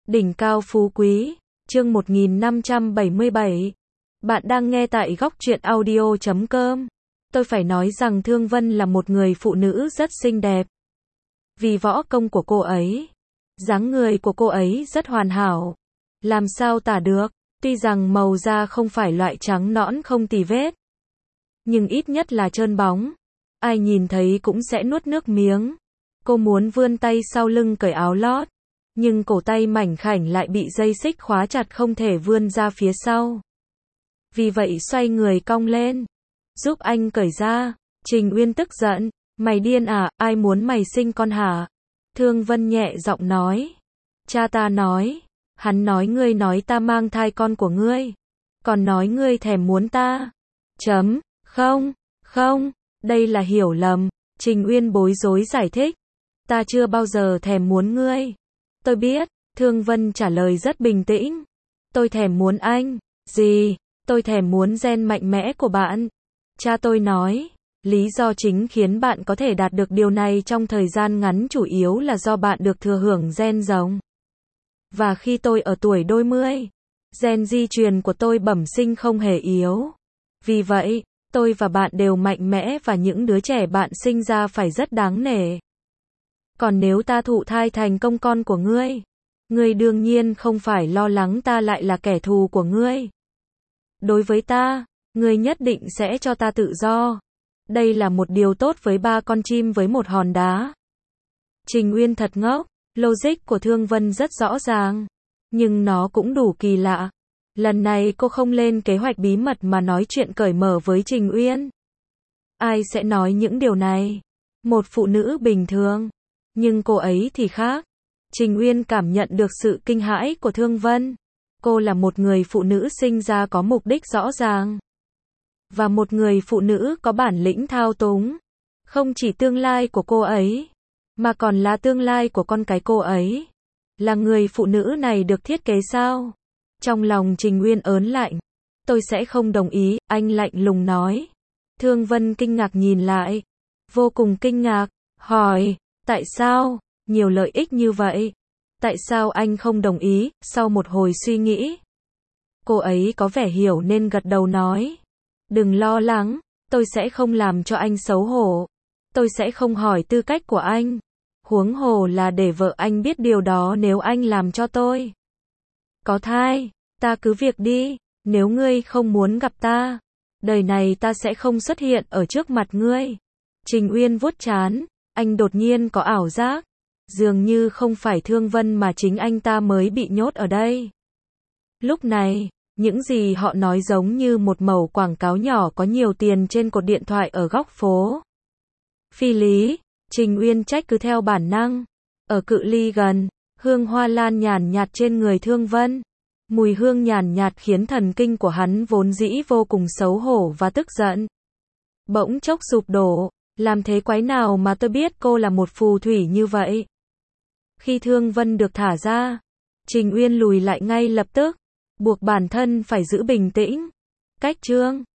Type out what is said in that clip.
Đỉnh cao phú quý, chương 1577. Bạn đang nghe tại góc truyện audio.com. Tôi phải nói rằng Thương Vân là một người phụ nữ rất xinh đẹp. Vì võ công của cô ấy, dáng người của cô ấy rất hoàn hảo. Làm sao tả được, tuy rằng màu da không phải loại trắng nõn không tì vết, nhưng ít nhất là trơn bóng. Ai nhìn thấy cũng sẽ nuốt nước miếng. Cô muốn vươn tay sau lưng cởi áo lót, nhưng cổ tay mảnh khảnh lại bị dây xích khóa chặt không thể vươn ra phía sau. Vì vậy xoay người cong lên, giúp anh cởi ra. Trình Uyên tức giận, mày điên à, ai muốn mày sinh con hả? Thương Vân nhẹ giọng nói. Cha ta nói, hắn nói ngươi nói ta mang thai con của ngươi, còn nói ngươi thèm muốn ta. Không, đây là hiểu lầm. Trình Uyên bối rối giải thích. Ta chưa bao giờ thèm muốn ngươi. Tôi biết, Thương Vân trả lời rất bình tĩnh. Tôi thèm muốn anh. Gì? Tôi thèm muốn gen mạnh mẽ của bạn. Cha tôi nói, lý do chính khiến bạn có thể đạt được điều này trong thời gian ngắn chủ yếu là do bạn được thừa hưởng gen rồng. Và khi tôi ở tuổi đôi mươi, gen di truyền của tôi bẩm sinh không hề yếu. Vì vậy, tôi và bạn đều mạnh mẽ và những đứa trẻ bạn sinh ra phải rất đáng nể. Còn nếu ta thụ thai thành công con của ngươi, ngươi đương nhiên không phải lo lắng ta lại là kẻ thù của ngươi. Đối với ta, ngươi nhất định sẽ cho ta tự do. Đây là một điều tốt với ba con chim với một hòn đá. Trình Uyên thật ngốc, logic của Thương Vân rất rõ ràng, nhưng nó cũng đủ kỳ lạ. Lần này cô không lên kế hoạch bí mật mà nói chuyện cởi mở với Trình Uyên. Ai sẽ nói những điều này? Một phụ nữ bình thường. Nhưng cô ấy thì khác. Trình Uyên cảm nhận được sự kinh hãi của Thương Vân. Cô là một người phụ nữ sinh ra có mục đích rõ ràng. Và một người phụ nữ có bản lĩnh thao túng. Không chỉ tương lai của cô ấy, mà còn là tương lai của con cái cô ấy. Là người phụ nữ này được thiết kế sao? Trong lòng Trình Uyên ớn lạnh. Tôi sẽ không đồng ý, anh lạnh lùng nói. Thương Vân kinh ngạc nhìn lại. Vô cùng kinh ngạc, hỏi, tại sao? Nhiều lợi ích như vậy. Tại sao anh không đồng ý? Sau một hồi suy nghĩ, cô ấy có vẻ hiểu nên gật đầu nói. Đừng lo lắng, tôi sẽ không làm cho anh xấu hổ. Tôi sẽ không hỏi tư cách của anh. Huống hồ là để vợ anh biết điều đó nếu anh làm cho tôi có thai. Ta cứ việc đi, nếu ngươi không muốn gặp ta, đời này ta sẽ không xuất hiện ở trước mặt ngươi. Trình Uyên vuốt trán, anh đột nhiên có ảo giác, dường như không phải Thương Vân mà chính anh ta mới bị nhốt ở đây. Lúc này, những gì họ nói giống như một mẩu quảng cáo nhỏ có nhiều tiền trên cột điện thoại ở góc phố. Phi lý, Trình Uyên trách cứ theo bản năng. Ở cự ly gần, hương hoa lan nhàn nhạt trên người Thương Vân. Mùi hương nhàn nhạt khiến thần kinh của hắn vốn dĩ vô cùng xấu hổ và tức giận bỗng chốc sụp đổ. Làm thế quái nào mà tôi biết cô là một phù thủy như vậy? Khi Thương Vân được thả ra, Trình Uyên lùi lại ngay lập tức, buộc bản thân phải giữ bình tĩnh. Cách chương